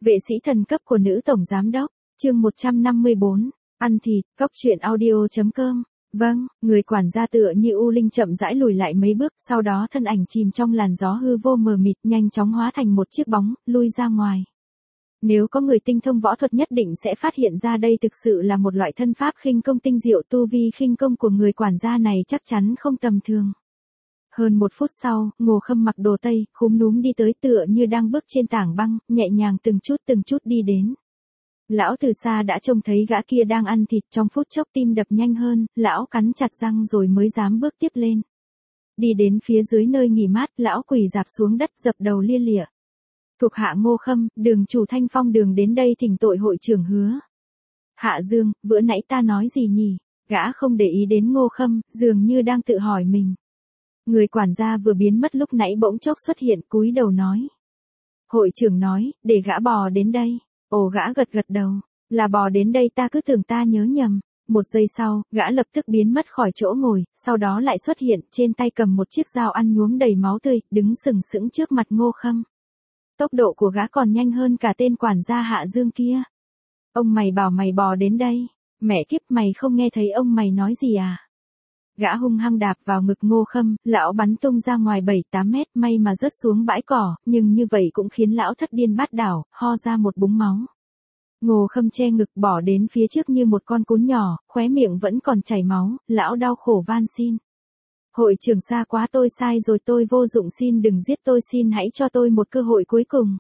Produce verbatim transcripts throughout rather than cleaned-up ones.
Vệ sĩ thần cấp của nữ tổng giám đốc, chương một trăm năm mươi bốn, ăn thịt, cóc truyện audio.com. Vâng, người quản gia tựa như u linh chậm rãi lùi lại mấy bước, sau đó thân ảnh chìm trong làn gió hư vô mờ mịt, nhanh chóng hóa thành một chiếc bóng, lui ra ngoài. Nếu có người tinh thông võ thuật nhất định sẽ phát hiện ra đây thực sự là một loại thân pháp khinh công tinh diệu, tu vi khinh công của người quản gia này chắc chắn không tầm thường. Hơn một phút sau, Ngô Khâm mặc đồ tây, khúm núm đi tới tựa như đang bước trên tảng băng, nhẹ nhàng từng chút từng chút đi đến. Lão từ xa đã trông thấy gã kia đang ăn thịt, trong phút chốc tim đập nhanh hơn, lão cắn chặt răng rồi mới dám bước tiếp lên. Đi đến phía dưới nơi nghỉ mát, lão quỳ rạp xuống đất dập đầu lia lịa. Thuộc hạ Ngô Khâm, đường chủ Thanh Phong đường đến đây thỉnh tội hội trưởng Hứa. Hạ Dương, bữa nãy ta nói gì nhỉ? Gã không để ý đến Ngô Khâm, dường như đang tự hỏi mình. Người quản gia vừa biến mất lúc nãy bỗng chốc xuất hiện, cúi đầu nói. Hội trưởng nói, để gã bò đến đây. Ồ, gã gật gật đầu. Là bò đến đây, ta cứ tưởng ta nhớ nhầm. Một giây sau, gã lập tức biến mất khỏi chỗ ngồi, sau đó lại xuất hiện, trên tay cầm một chiếc dao ăn nhuốm đầy máu tươi, đứng sừng sững trước mặt Ngô Khâm. Tốc độ của gã còn nhanh hơn cả tên quản gia Hạ Dương kia. Ông mày bảo mày bò đến đây. Mẹ kiếp, mày không nghe thấy ông mày nói gì à? Gã hung hăng đạp vào ngực Ngô Khâm, lão bắn tung ra ngoài bảy tám mét, may mà rớt xuống bãi cỏ, nhưng như vậy cũng khiến lão thất điên bát đảo, ho ra một búng máu. Ngô Khâm che ngực bỏ đến phía trước như một con cún nhỏ, khóe miệng vẫn còn chảy máu, lão đau khổ van xin. Hội trưởng xa quá, tôi sai rồi, tôi vô dụng, xin đừng giết tôi, xin hãy cho tôi một cơ hội cuối cùng.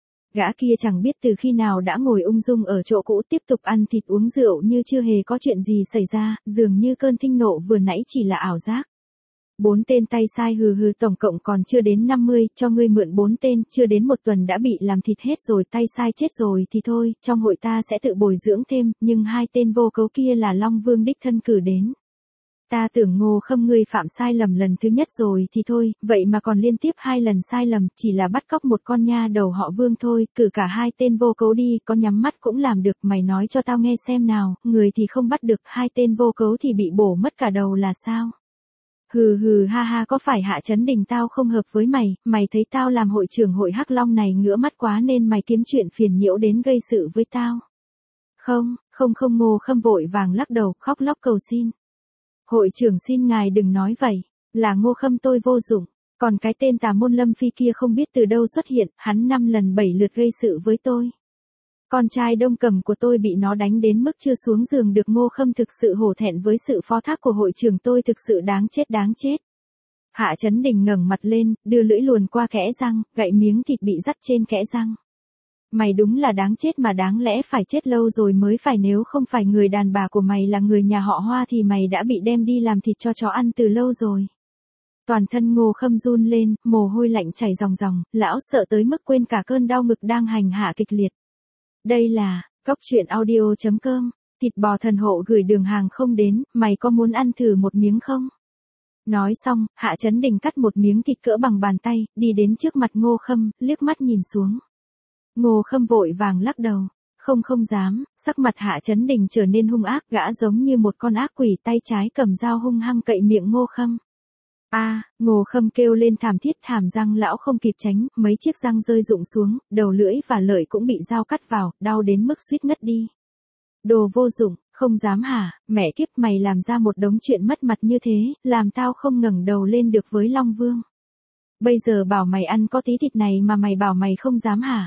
Gã kia chẳng biết từ khi nào đã ngồi ung dung ở chỗ cũ tiếp tục ăn thịt uống rượu như chưa hề có chuyện gì xảy ra, dường như cơn thịnh nộ vừa nãy chỉ là ảo giác. Bốn tên tay sai hừ hừ, tổng cộng còn chưa đến năm mươi, cho ngươi mượn bốn tên, chưa đến một tuần đã bị làm thịt hết rồi, tay sai chết rồi thì thôi, trong hội ta sẽ tự bồi dưỡng thêm, nhưng hai tên vô cấu kia là Long Vương đích thân cử đến. Ta tưởng Ngô Khâm ngươi phạm sai lầm lần thứ nhất rồi thì thôi, vậy mà còn liên tiếp hai lần sai lầm, chỉ là bắt cóc một con nha đầu họ Vương thôi, cử cả hai tên vô cấu đi, có nhắm mắt cũng làm được, mày nói cho tao nghe xem nào, người thì không bắt được, hai tên vô cấu thì bị bổ mất cả đầu là sao? Hừ hừ ha ha, có phải Hạ Chấn Đình tao không hợp với mày, mày thấy tao làm hội trưởng hội Hắc Long này ngửa mắt quá nên mày kiếm chuyện phiền nhiễu đến gây sự với tao? Không, không không, Ngô Khâm vội vàng lắc đầu, khóc lóc cầu xin. Hội trưởng xin ngài đừng nói vậy, là Ngô Khâm tôi vô dụng, còn cái tên tà môn Lâm Phi kia không biết từ đâu xuất hiện, hắn năm lần bảy lượt gây sự với tôi. Con trai Đông Cầm của tôi bị nó đánh đến mức chưa xuống giường được, Ngô Khâm thực sự hổ thẹn với sự phó thác của hội trưởng tôi, thực sự đáng chết đáng chết. Hạ Chấn Đình ngẩng mặt lên, đưa lưỡi luồn qua kẽ răng, gậy miếng thịt bị dắt trên kẽ răng. Mày đúng là đáng chết mà đáng lẽ phải chết lâu rồi mới phải, nếu không phải người đàn bà của mày là người nhà họ Hoa thì mày đã bị đem đi làm thịt cho chó ăn từ lâu rồi. Toàn thân Ngô Khâm run lên, mồ hôi lạnh chảy ròng ròng, lão sợ tới mức quên cả cơn đau ngực đang hành hạ kịch liệt. Đây là, cóc truyện audio.com, thịt bò thần hộ gửi đường hàng không đến, mày có muốn ăn thử một miếng không? Nói xong, Hạ Chấn Đình cắt một miếng thịt cỡ bằng bàn tay, đi đến trước mặt Ngô Khâm, liếc mắt nhìn xuống. Ngô Khâm vội vàng lắc đầu, không không dám, sắc mặt Hạ Chấn Đình trở nên hung ác, gã giống như một con ác quỷ, tay trái cầm dao hung hăng cậy miệng Ngô Khâm. A, à, Ngô Khâm kêu lên thảm thiết, hàm răng lão không kịp tránh, mấy chiếc răng rơi rụng xuống, đầu lưỡi và lợi cũng bị dao cắt vào, đau đến mức suýt ngất đi. Đồ vô dụng, không dám hả, mẹ kiếp, mày làm ra một đống chuyện mất mặt như thế, làm tao không ngẩng đầu lên được với Long Vương. Bây giờ bảo mày ăn có tí thịt này mà mày bảo mày không dám hả?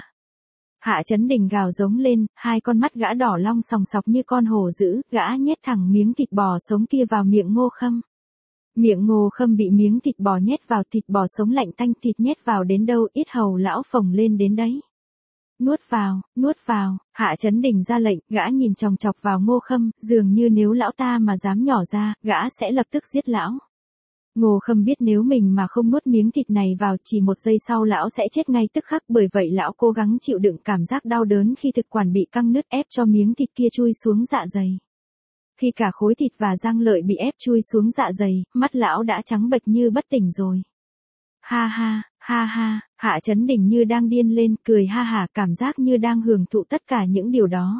Hạ Chấn Đình gào giống lên, hai con mắt gã đỏ long sòng sọc như con hổ dữ, gã nhét thẳng miếng thịt bò sống kia vào miệng Ngô Khâm. Miệng Ngô Khâm bị miếng thịt bò nhét vào, thịt bò sống lạnh tanh, thịt nhét vào đến đâu ít hầu lão phồng lên đến đấy. Nuốt vào, nuốt vào, Hạ Chấn Đình ra lệnh, gã nhìn chòng chọc vào Ngô Khâm, dường như nếu lão ta mà dám nhỏ ra, gã sẽ lập tức giết lão. Ngô Khâm biết nếu mình mà không nuốt miếng thịt này vào, chỉ một giây sau lão sẽ chết ngay tức khắc, bởi vậy lão cố gắng chịu đựng cảm giác đau đớn khi thực quản bị căng nứt, ép cho miếng thịt kia chui xuống dạ dày. Khi cả khối thịt và răng lợi bị ép chui xuống dạ dày, mắt lão đã trắng bệch như bất tỉnh rồi. Ha ha, ha ha, Hạ Chấn Đình như đang điên lên, cười ha hả, cảm giác như đang hưởng thụ tất cả những điều đó.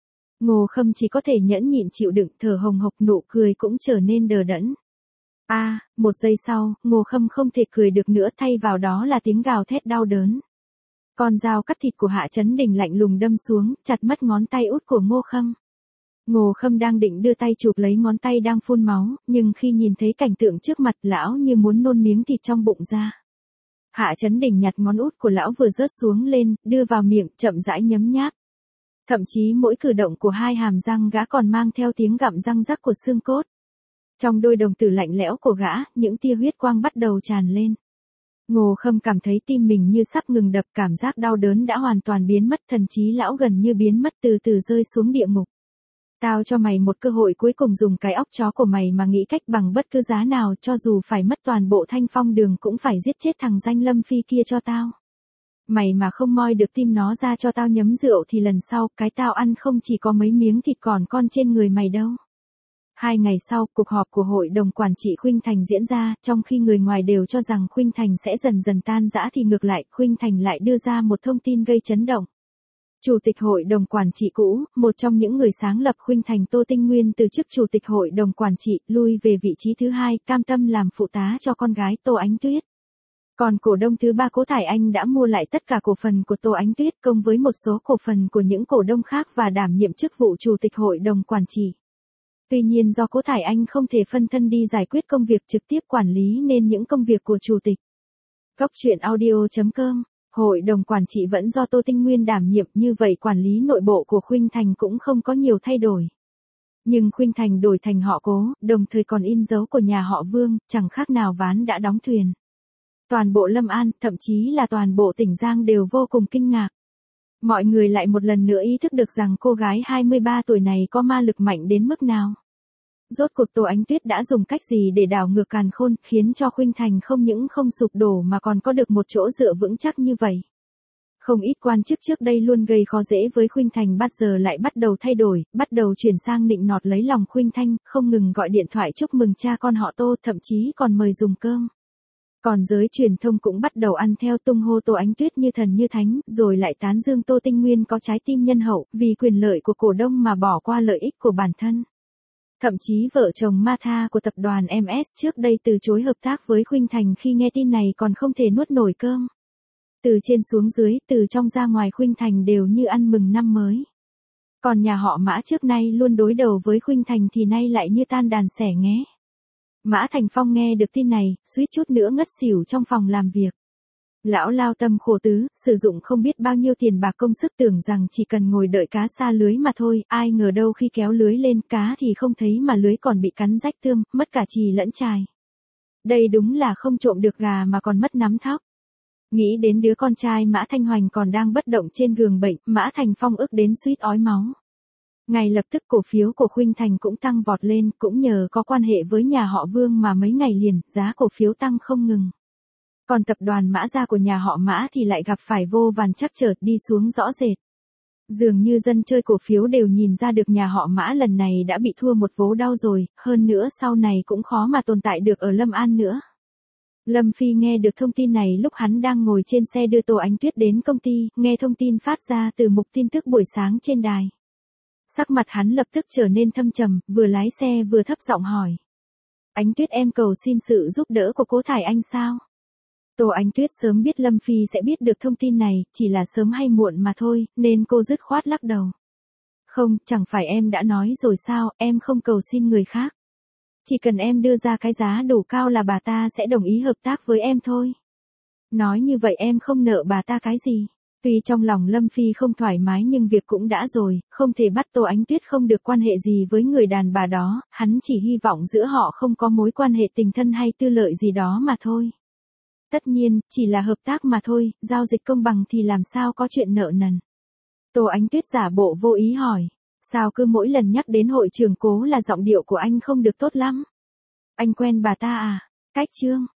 Ngô Khâm chỉ có thể nhẫn nhịn chịu đựng, thở hồng hộc, nụ cười cũng trở nên đờ đẫn. A, à, một giây sau, Ngô Khâm không thể cười được nữa, thay vào đó là tiếng gào thét đau đớn. Con dao cắt thịt của Hạ Chấn Đình lạnh lùng đâm xuống, chặt mất ngón tay út của Ngô Khâm. Ngô Khâm đang định đưa tay chụp lấy ngón tay đang phun máu, nhưng khi nhìn thấy cảnh tượng trước mặt lão như muốn nôn miếng thịt trong bụng ra. Hạ Chấn Đình nhặt ngón út của lão vừa rớt xuống lên, đưa vào miệng, chậm rãi nhấm nháp. Thậm chí mỗi cử động của hai hàm răng gã còn mang theo tiếng gặm răng rắc của xương cốt. Trong đôi đồng tử lạnh lẽo của gã, những tia huyết quang bắt đầu tràn lên. Ngô Khâm cảm thấy tim mình như sắp ngừng đập, cảm giác đau đớn đã hoàn toàn biến mất, thần trí lão gần như biến mất, từ từ rơi xuống địa ngục. Tao cho mày một cơ hội cuối cùng, dùng cái óc chó của mày mà nghĩ cách bằng bất cứ giá nào, cho dù phải mất toàn bộ Thanh Phong Đường cũng phải giết chết thằng danh Lâm Phi kia cho tao. Mày mà không moi được tim nó ra cho tao nhấm rượu thì lần sau, cái tao ăn không chỉ có mấy miếng thịt còn con trên người mày đâu. Hai ngày sau, cuộc họp của hội đồng quản trị Khuynh Thành diễn ra, trong khi người ngoài đều cho rằng Khuynh Thành sẽ dần dần tan rã thì ngược lại, Khuynh Thành lại đưa ra một thông tin gây chấn động. Chủ tịch hội đồng quản trị cũ, một trong những người sáng lập Khuynh Thành, Tô Tinh Nguyên từ chức chủ tịch hội đồng quản trị, lui về vị trí thứ hai, cam tâm làm phụ tá cho con gái Tô Ánh Tuyết. Còn cổ đông thứ ba Cố Thải Anh đã mua lại tất cả cổ phần của Tô Ánh Tuyết cộng với một số cổ phần của những cổ đông khác và đảm nhiệm chức vụ chủ tịch hội đồng quản trị. Tuy nhiên do Cố Thải Anh không thể phân thân đi giải quyết công việc trực tiếp quản lý nên những công việc của chủ tịch Góc truyện audio chấm com, hội đồng quản trị vẫn do Tô Tinh Nguyên đảm nhiệm, như vậy quản lý nội bộ của Khuynh Thành cũng không có nhiều thay đổi. Nhưng Khuynh Thành đổi thành họ Cố, đồng thời còn in dấu của nhà họ Vương, chẳng khác nào ván đã đóng thuyền. Toàn bộ Lâm An, thậm chí là toàn bộ tỉnh Giang đều vô cùng kinh ngạc. Mọi người lại một lần nữa ý thức được rằng cô gái hai mươi ba tuổi này có ma lực mạnh đến mức nào. Rốt cuộc Tô Ánh Tuyết đã dùng cách gì để đảo ngược càn khôn, khiến cho Khuynh Thành không những không sụp đổ mà còn có được một chỗ dựa vững chắc như vậy. Không ít quan chức trước đây luôn gây khó dễ với Khuynh Thành bắt giờ lại bắt đầu thay đổi, bắt đầu chuyển sang nịnh nọt lấy lòng Khuynh Thành, không ngừng gọi điện thoại chúc mừng cha con họ Tô, thậm chí còn mời dùng cơm. Còn giới truyền thông cũng bắt đầu ăn theo, tung hô Tô Ánh Tuyết như thần như thánh, rồi lại tán dương Tô Tinh Nguyên có trái tim nhân hậu, vì quyền lợi của cổ đông mà bỏ qua lợi ích của bản thân. Thậm chí vợ chồng ma tha của tập đoàn em ét trước đây từ chối hợp tác với Khuynh Thành khi nghe tin này còn không thể nuốt nổi cơm. Từ trên xuống dưới, từ trong ra ngoài Khuynh Thành đều như ăn mừng năm mới. Còn nhà họ Mã trước nay luôn đối đầu với Khuynh Thành thì nay lại như tan đàn xẻ nghé. Mã Thành Phong nghe được tin này, suýt chút nữa ngất xỉu trong phòng làm việc. Lão lao tâm khổ tứ, sử dụng không biết bao nhiêu tiền bạc công sức tưởng rằng chỉ cần ngồi đợi cá xa lưới mà thôi, ai ngờ đâu khi kéo lưới lên cá thì không thấy mà lưới còn bị cắn rách tươm, mất cả chì lẫn chài. Đây đúng là không trộm được gà mà còn mất nắm thóc. Nghĩ đến đứa con trai Mã Thanh Hoành còn đang bất động trên giường bệnh, Mã Thành Phong ức đến suýt ói máu. Ngay lập tức cổ phiếu của Khuynh Thành cũng tăng vọt lên, cũng nhờ có quan hệ với nhà họ Vương mà mấy ngày liền, giá cổ phiếu tăng không ngừng. Còn tập đoàn Mã gia của nhà họ Mã thì lại gặp phải vô vàn trắc trở, đi xuống rõ rệt. Dường như dân chơi cổ phiếu đều nhìn ra được nhà họ Mã lần này đã bị thua một vố đau rồi, hơn nữa sau này cũng khó mà tồn tại được ở Lâm An nữa. Lâm Phi nghe được thông tin này lúc hắn đang ngồi trên xe đưa Tô Ánh Tuyết đến công ty, nghe thông tin phát ra từ mục tin tức buổi sáng trên đài. Sắc mặt hắn lập tức trở nên thâm trầm, vừa lái xe vừa thấp giọng hỏi. Ánh Tuyết, em cầu xin sự giúp đỡ của Cố Thải Anh sao? Tô Ánh Tuyết sớm biết Lâm Phi sẽ biết được thông tin này, chỉ là sớm hay muộn mà thôi, nên cô dứt khoát lắc đầu. Không, chẳng phải em đã nói rồi sao, em không cầu xin người khác. Chỉ cần em đưa ra cái giá đủ cao là bà ta sẽ đồng ý hợp tác với em thôi. Nói như vậy em không nợ bà ta cái gì. Tuy trong lòng Lâm Phi không thoải mái nhưng việc cũng đã rồi, không thể bắt Tô Ánh Tuyết không được quan hệ gì với người đàn bà đó, hắn chỉ hy vọng giữa họ không có mối quan hệ tình thân hay tư lợi gì đó mà thôi. Tất nhiên, chỉ là hợp tác mà thôi, giao dịch công bằng thì làm sao có chuyện nợ nần. Tô Ánh Tuyết giả bộ vô ý hỏi, sao cứ mỗi lần nhắc đến hội trưởng Cố là giọng điệu của anh không được tốt lắm? Anh quen bà ta à? Cách Trương,